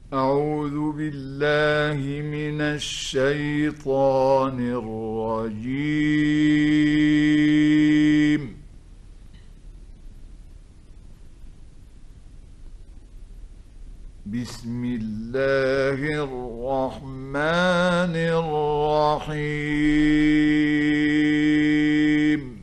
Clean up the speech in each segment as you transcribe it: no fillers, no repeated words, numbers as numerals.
أعوذ بالله من الشيطان الرجيم. بسم الله الرحمن الرحيم.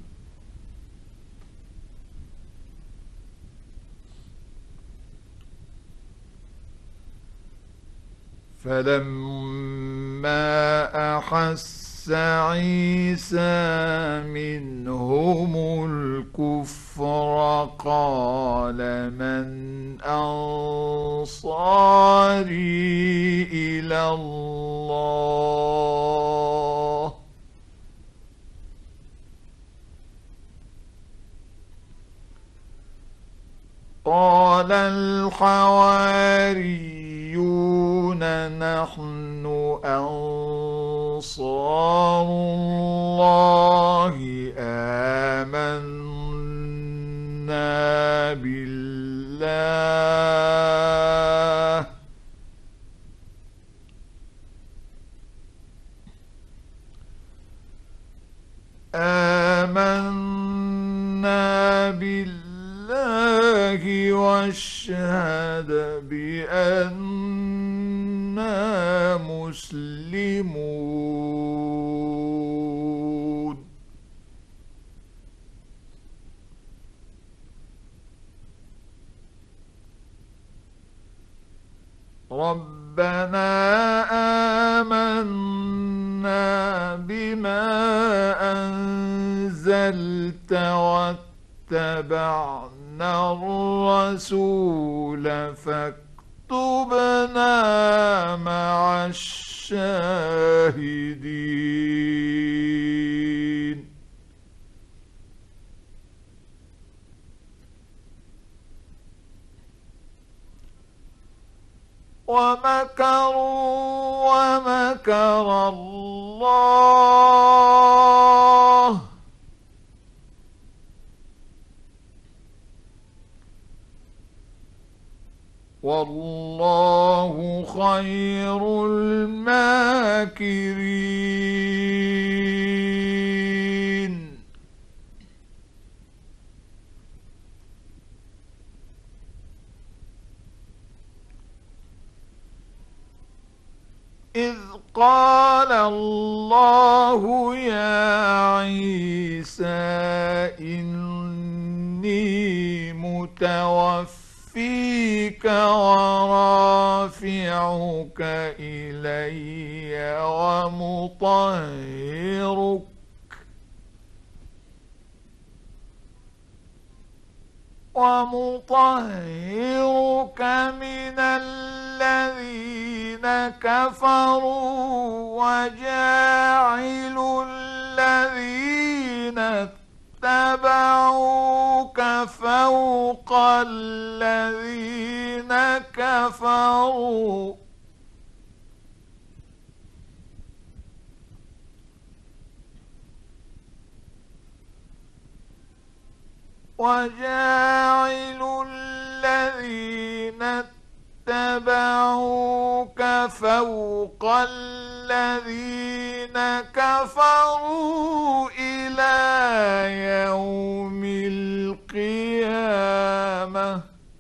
فلما أحس عيسى منهم الكفر قال من أنصاري إلى الله قال الحواريون نحن أنصار الله آمنا بالله واشهد بأننا مسلمون. ربنا آمنا بما أنزلت واتبعنا الرسول فاكتبنا مع الشاهدين. ومكروا ومكر الله والله خير الماكرين. إذ قال الله يا عيسى إني متوفيك ورافعك إلي ومطهرك من الذين كفروا وجاعل الذين اتبعوك فوق الذين كفروا الذين كفروا إلى يوم القيامة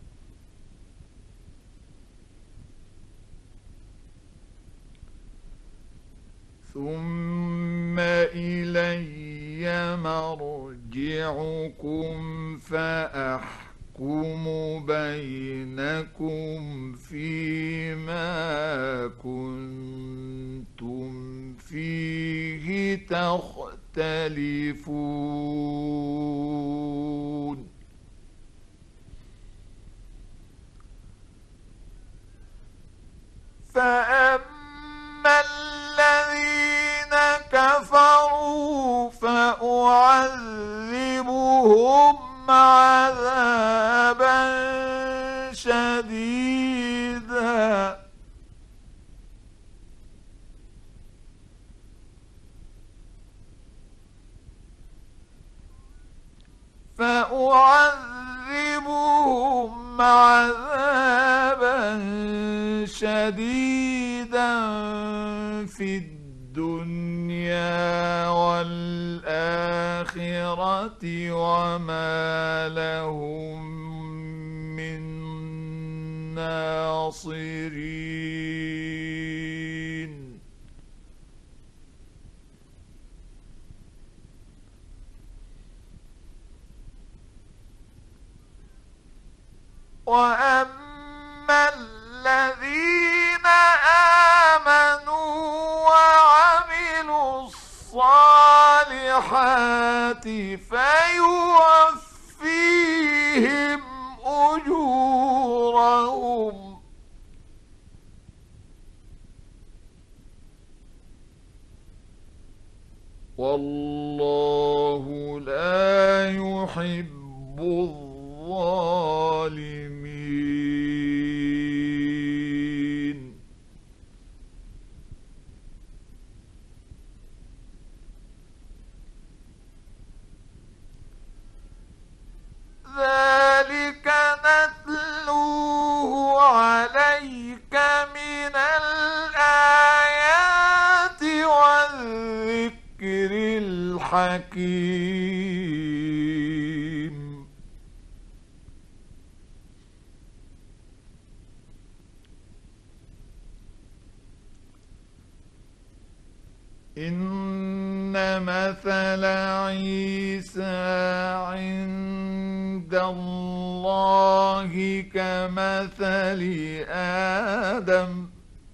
ثم إلي مرجعكم فأحكم بينكم فيما كنتم فيه تختلفون. فأما الذين كفروا فأعذبهم عذابا شديدا شديدا في الدنيا والآخرة وما لهم من ناصرين. وأما الذين آمنوا وعملوا الصالحات فيوفيهم أجورهم والله لا يحب الظالمين. ذلك نتلوه عليك من الآيات والذكر الحكيم. إن مثل عيسى عند الله كمثل آدم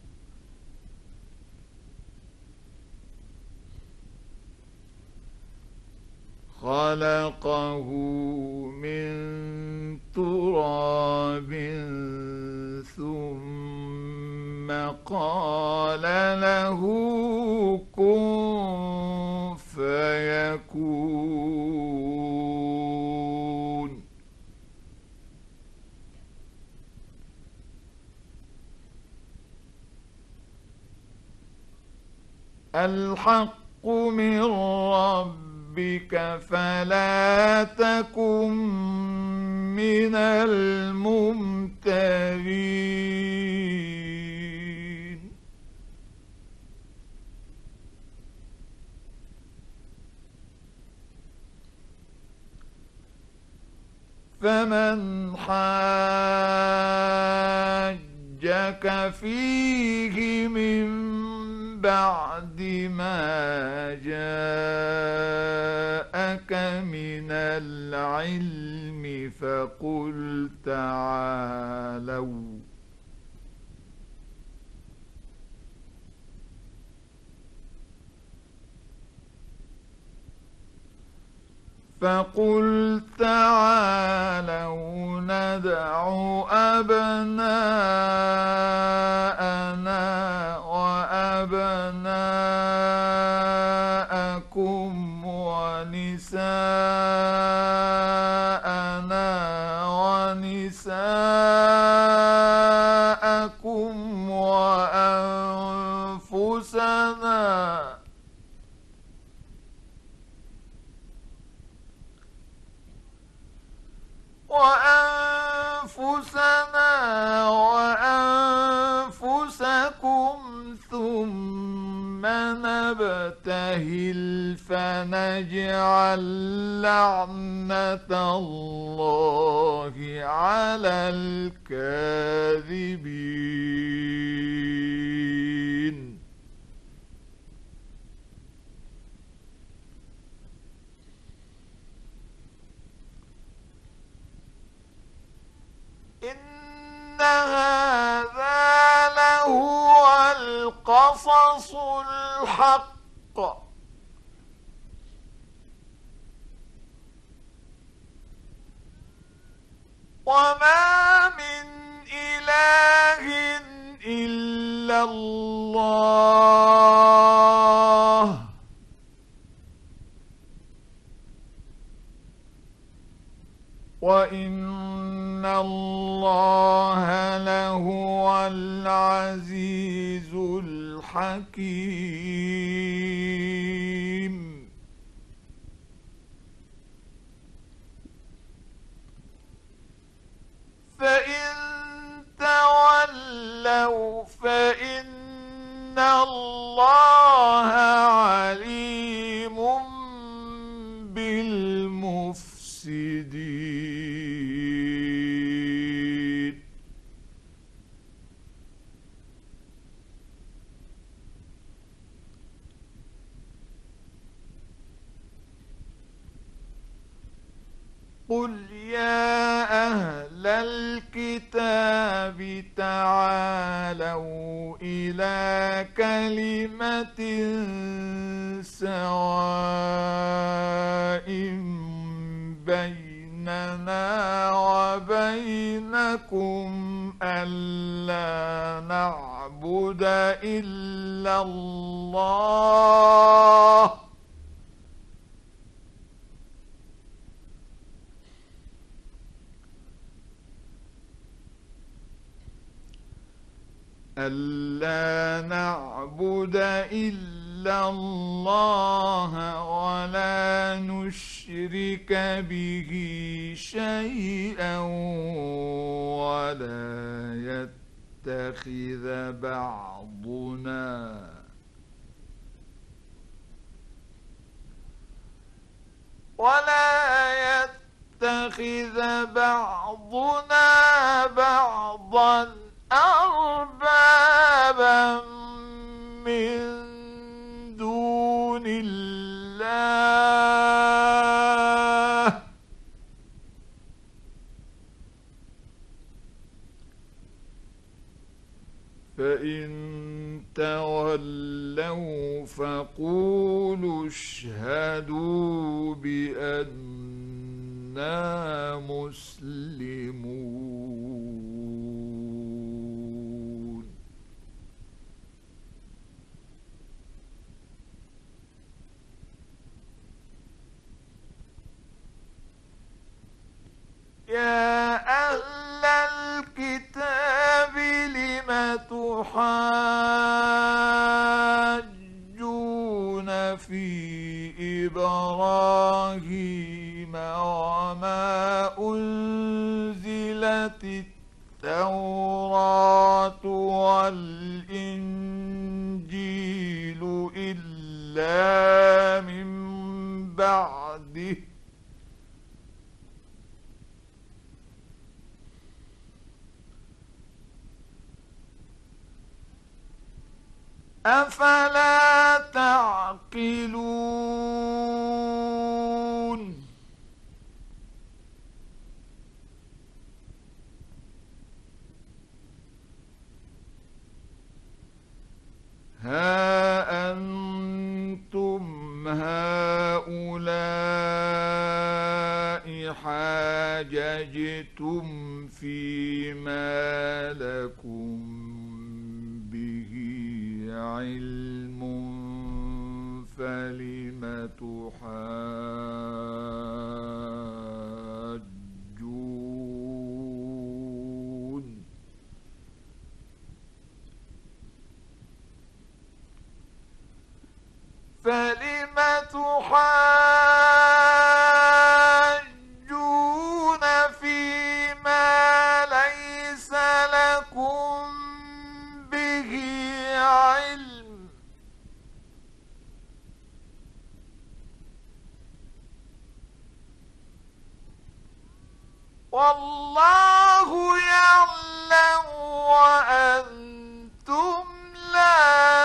خلقه من تراب ثم قال له كن فيكون. الحق من ربك فلا تكن من الممترين. فمن حاجك فيه من بعد ما جاءك من العلم فقل تعالوا ندع أبناءنا وأبناءكم ونساءنا ونساءكم وأنفسنا وأنفسكم ثم نبتهل فنجعل لعنة الله على الكاذبين. إن هذا لهو القصص الحق وما من إله إلا الله وإن الله لهو العزيز الحكيم. فإن تولوا فإن الله عليم بالمفسدين. قل يا أهل الكتاب تعالوا إلى كلمة سواء بيننا وبينكم ألا نعبد إلا الله ولا نشرك به شيئا ولا يتخذ بعضنا بعضا أربابا من دون الله فإن تولوا فقولوا اشهدوا بأننا مسلمون. يا أهل الكتاب لم تحاجون في إبراهيم وما أنزلت التوراة والإنجيل إلا من بعده أفلا تعقلون. ها أنتم هؤلاء حاججتم فيما لكم به علم فلم تحاجون فيما ليس لكم به علم والله يعلم وأنتم لا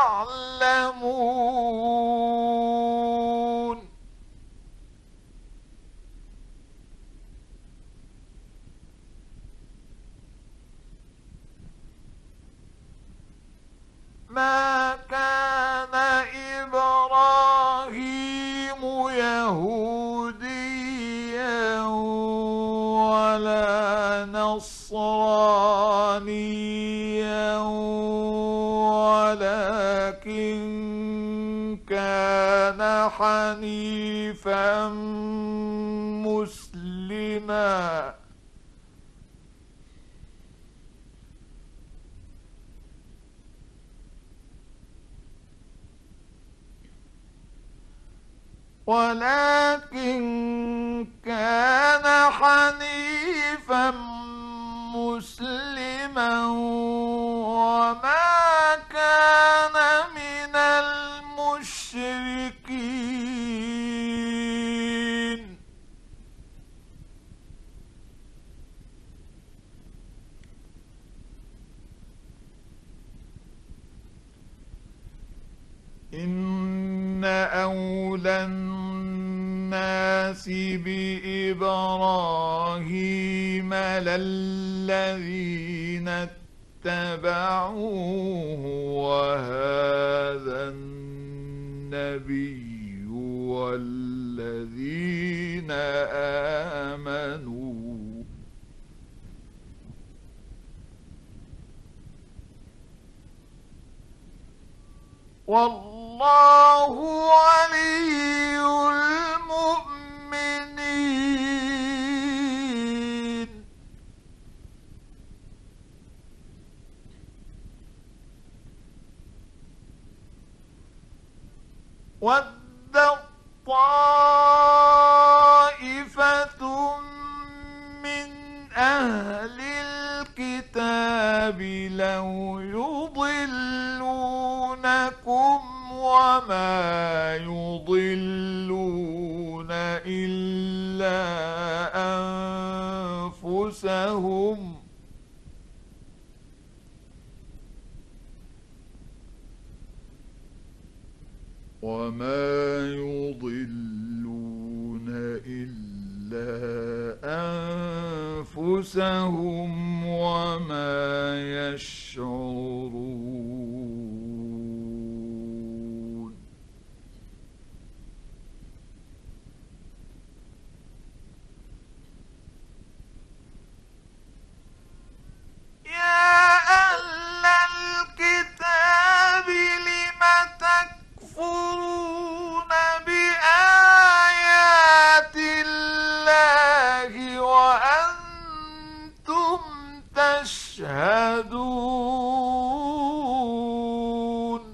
تعلمون. ما كان إبراهيم يهوديا ولا نصرانيا ولكن كان حنيفا مسلما مسلما إن أولى الناس بإبراهيم للذين اتبعوه وهذا النبي والذين آمنوا والله ولي المؤمنين ودت طائفة من أهل الكتاب لو يضلونكم وما يضلون إلا أنفسهم وما يشعرون يا أهل الكتاب لم تكفرون بآيات الله وأنتم تشهدون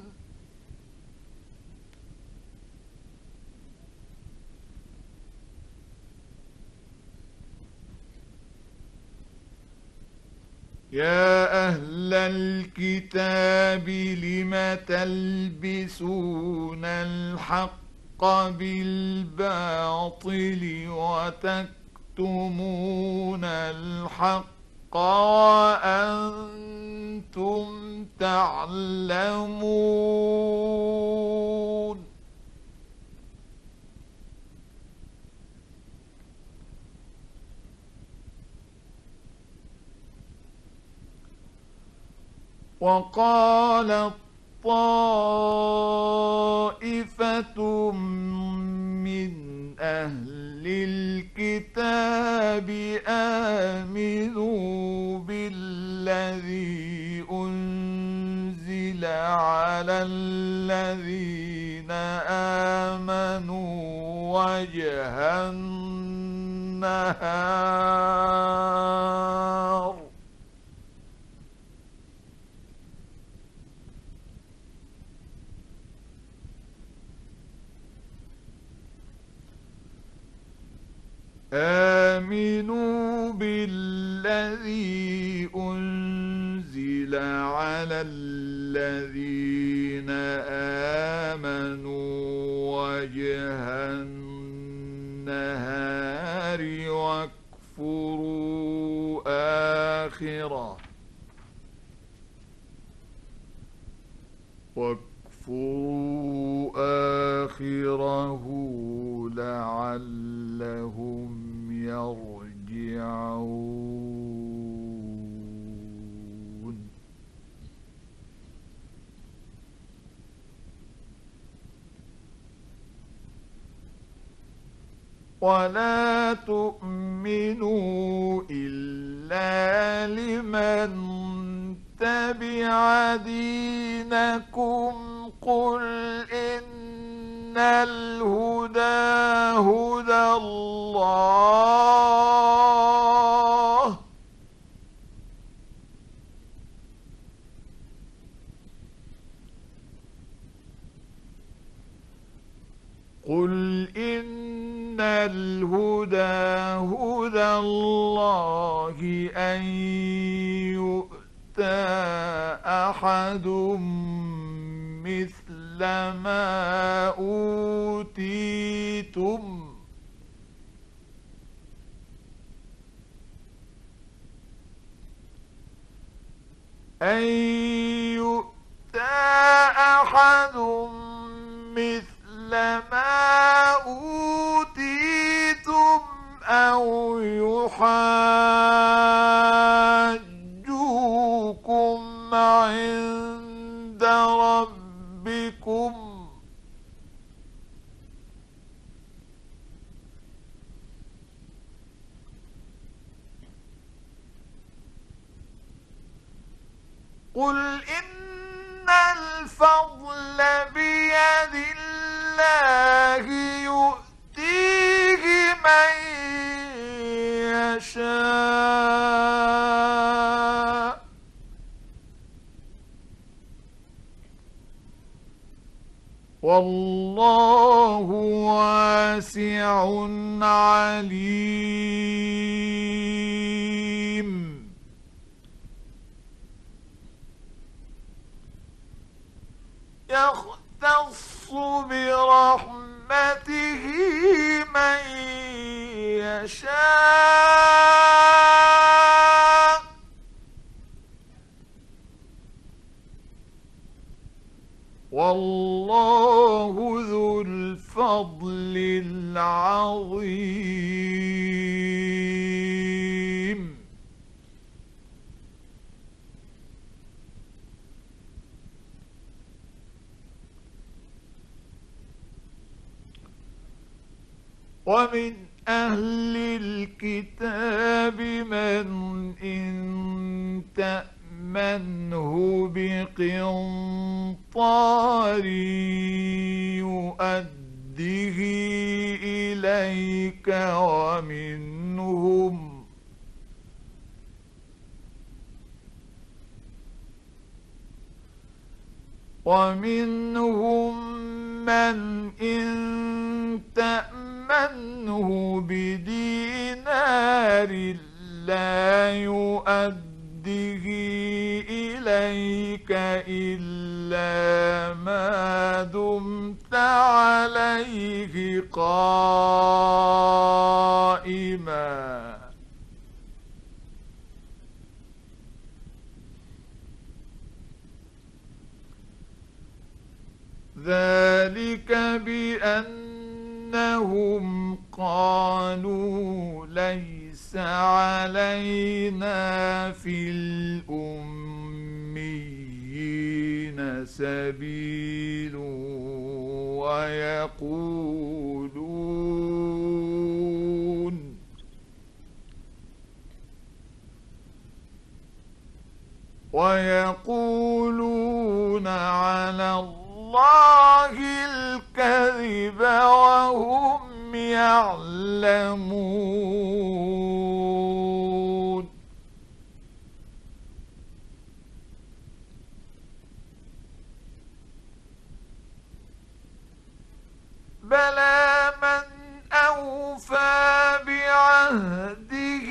يا أهل الكتاب لم تلبسون الحق بالباطل وتكتمون الحق وأنتم تعلمون وقالت طائفة من أهل الكتاب آمنوا بالذي أنزل على الذين آمنوا وجه النهار آمنوا بالذي أنزل على الذين آمنوا وجه النهار واكفروا آخره لعلهم يرجعون ولا تؤمنوا إلا لمن تبع دينكم قل إن الهدى هدى الله قل إن الهدى هدى الله أن يؤتى أحد مثل ما أوتيتم أن يؤتى أحد أو يحاجوكم عند ربكم قل إن الفضل بيد الله يؤتيه من يشاء والله واسع عليم يختص برحمته من يشاء والله ذو الفضل العظيم ومن أهل الكتاب من إن تأمنه بقنطار يؤده إليك ومنهم من إن تأمنه بدينار لا يؤده إليك إلا ما دمت عليه قائما ذلك بأنهم قالوا ليس علينا في الأميين سبيل ويقولون على الله الكذب وهم يعلمون بلى من أوفى بعهده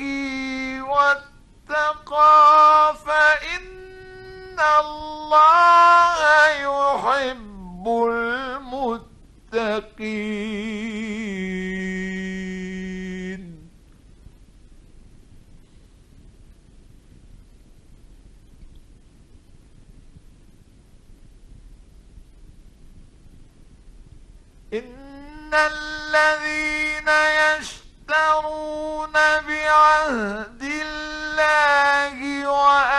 واتقى فإن الله يحب المتقين إن الذين يشترون بعهد الله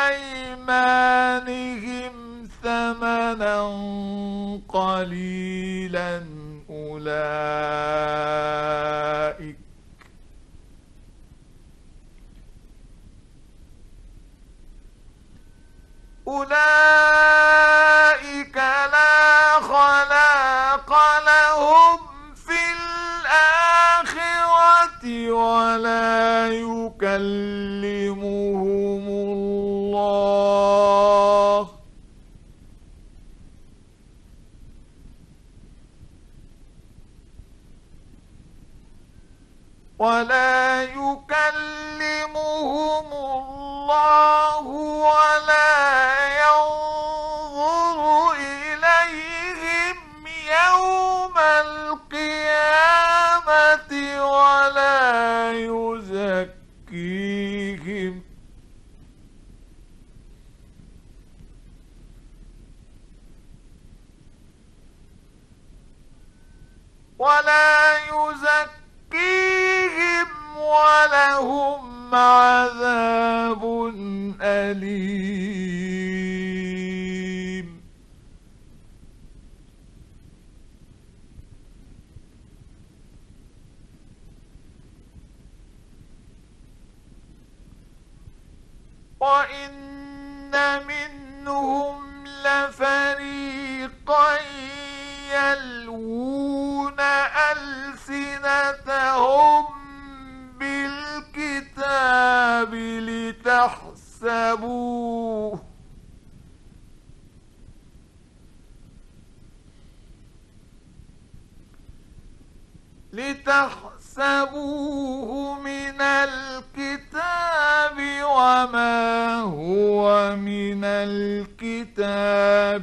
وأيمانهم ثمنا قليلا أولئك لا خلاق لهم في الآخرة ولا يكلمهم الله ولا ينظر إليهم يوم القيامة ولا يزكيهم ولا أليم. وإن منهم لفريقا يلوون ألسنتهم بالكتاب لتحسبوه من الكتاب وما هو من الكتاب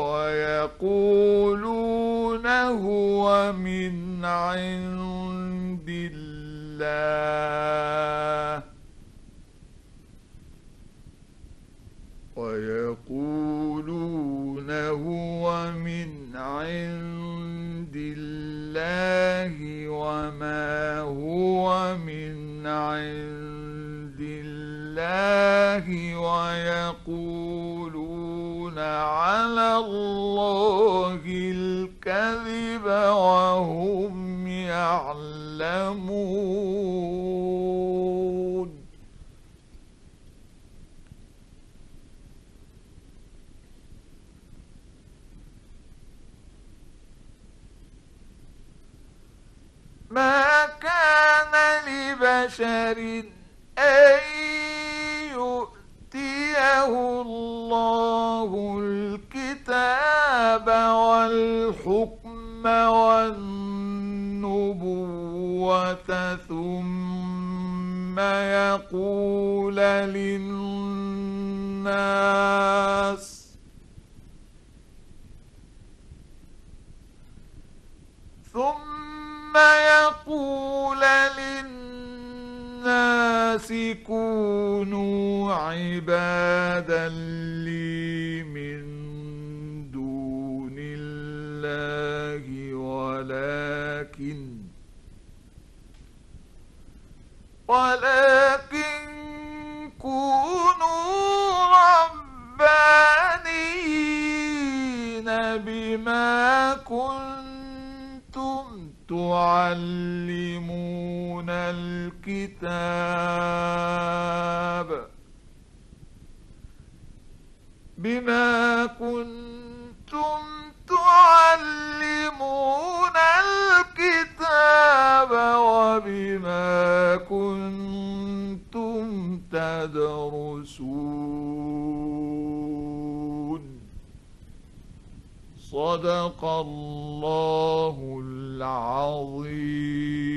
ويقولون هو من عند الله وما هو من عند الله ويقولون على الله الكذب وهم يعلمون. ما كان لبشر أن يؤتيه الله الكتاب والحكم والنبوة ثم يقول للناس كونوا عبادا لي من دون الله ولكن كونوا ربانيين بما كنتم تعلمون الكتاب وبما كنتم تدرسون. صدق الله العظيم.